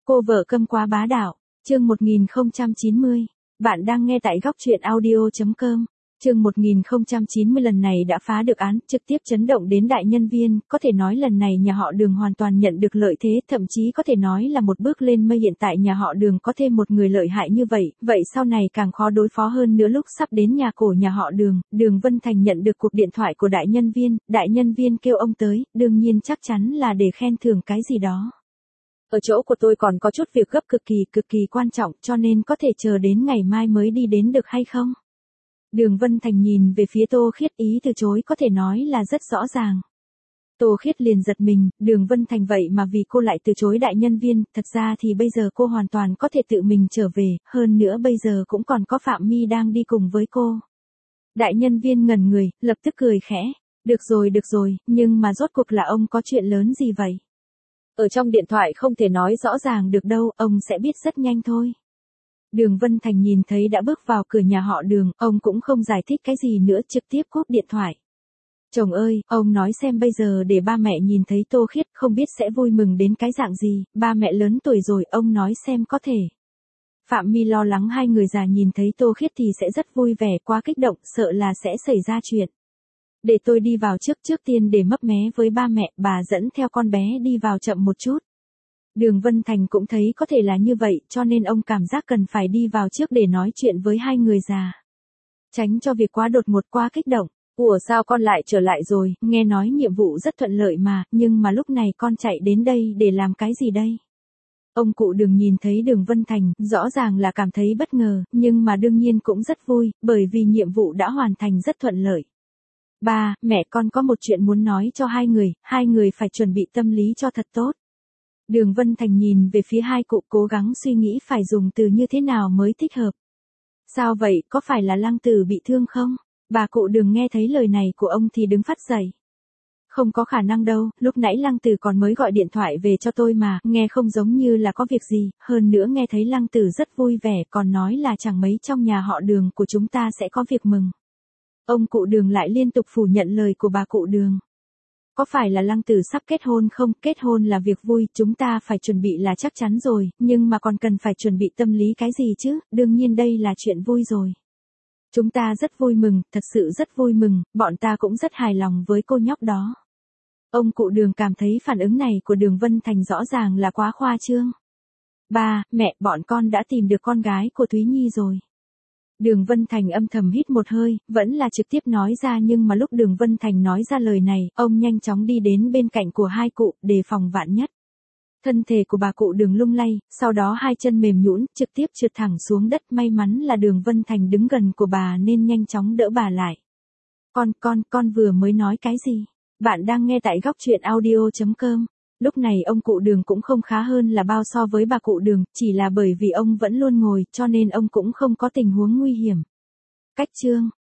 Cô vợ câm quá bá đạo, chương 1090. Bạn đang nghe tại góc truyện audio.com. Chương 1090 lần này đã phá được án, trực tiếp chấn động đến đại nhân viên, có thể nói lần này nhà họ Đường hoàn toàn nhận được lợi thế, thậm chí có thể nói là một bước lên mây. Hiện tại nhà họ Đường có thêm một người lợi hại như vậy, vậy sau này càng khó đối phó hơn nữa. Lúc sắp đến nhà cổ nhà họ Đường, Đường Vân Thành nhận được cuộc điện thoại của đại nhân viên kêu ông tới, đương nhiên chắc chắn là để khen thưởng cái gì đó. Ở chỗ của tôi còn có chút việc gấp cực kỳ quan trọng, cho nên có thể chờ đến ngày mai mới đi đến được hay không? Đường Vân Thành nhìn về phía Tô Khiết, ý từ chối có thể nói là rất rõ ràng. Tô Khiết liền giật mình, Đường Vân Thành vậy mà vì cô lại từ chối đại nhân viên, thật ra thì bây giờ cô hoàn toàn có thể tự mình trở về, hơn nữa bây giờ cũng còn có Phạm My đang đi cùng với cô. Đại nhân viên ngẩn người, lập tức cười khẽ, được rồi, nhưng mà rốt cuộc là ông có chuyện lớn gì vậy? Ở trong điện thoại không thể nói rõ ràng được đâu, ông sẽ biết rất nhanh thôi. Đường Vân Thành nhìn thấy đã bước vào cửa nhà họ Đường, ông cũng không giải thích cái gì nữa, trực tiếp cúp điện thoại. Chồng ơi, ông nói xem bây giờ để ba mẹ nhìn thấy Tô Khiết không biết sẽ vui mừng đến cái dạng gì, ba mẹ lớn tuổi rồi, ông nói xem có thể. Phạm My lo lắng hai người già nhìn thấy Tô Khiết thì sẽ rất vui vẻ, quá kích động, sợ là sẽ xảy ra chuyện. Để tôi đi vào trước tiên để mấp mé với ba mẹ, bà dẫn theo con bé đi vào chậm một chút. Đường Vân Thành cũng thấy có thể là như vậy, cho nên ông cảm giác cần phải đi vào trước để nói chuyện với hai người già. Tránh cho việc quá đột ngột, quá kích động. Ủa sao con lại trở lại rồi, nghe nói nhiệm vụ rất thuận lợi mà, nhưng mà lúc này con chạy đến đây để làm cái gì đây? Ông cụ Đường nhìn thấy Đường Vân Thành, rõ ràng là cảm thấy bất ngờ, nhưng mà đương nhiên cũng rất vui, bởi vì nhiệm vụ đã hoàn thành rất thuận lợi. Ba, mẹ con có một chuyện muốn nói cho hai người phải chuẩn bị tâm lý cho thật tốt. Đường Vân Thành nhìn về phía hai cụ, cố gắng suy nghĩ phải dùng từ như thế nào mới thích hợp. Sao vậy, có phải là Lăng Tử bị thương không? Bà cụ Đường nghe thấy lời này của ông thì đứng phát dậy. Không có khả năng đâu, lúc nãy Lăng Tử còn mới gọi điện thoại về cho tôi mà, nghe không giống như là có việc gì, hơn nữa nghe thấy Lăng Tử rất vui vẻ, còn nói là chẳng mấy trong nhà họ Đường của chúng ta sẽ có việc mừng. Ông cụ Đường lại liên tục phủ nhận lời của bà cụ Đường. Có phải là Lăng Tử sắp kết hôn không? Kết hôn là việc vui, chúng ta phải chuẩn bị là chắc chắn rồi, nhưng mà còn cần phải chuẩn bị tâm lý cái gì chứ, đương nhiên đây là chuyện vui rồi. Chúng ta rất vui mừng, thật sự rất vui mừng, bọn ta cũng rất hài lòng với cô nhóc đó. Ông cụ Đường cảm thấy phản ứng này của Đường Vân Thành rõ ràng là quá khoa trương. Ba, mẹ, bọn con đã tìm được con gái của Thúy Nhi rồi. Đường Vân Thành âm thầm hít một hơi, vẫn là trực tiếp nói ra, nhưng mà lúc Đường Vân Thành nói ra lời này, ông nhanh chóng đi đến bên cạnh của hai cụ, đề phòng vạn nhất. Thân thể của bà cụ Đường lung lay, sau đó hai chân mềm nhũn, trực tiếp trượt thẳng xuống đất, may mắn là Đường Vân Thành đứng gần của bà nên nhanh chóng đỡ bà lại. Con vừa mới nói cái gì? Bạn đang nghe tại góc truyện audio.com. Lúc này ông cụ Đường cũng không khá hơn là bao so với bà cụ Đường, chỉ là bởi vì ông vẫn luôn ngồi cho nên ông cũng không có tình huống nguy hiểm. Cách chương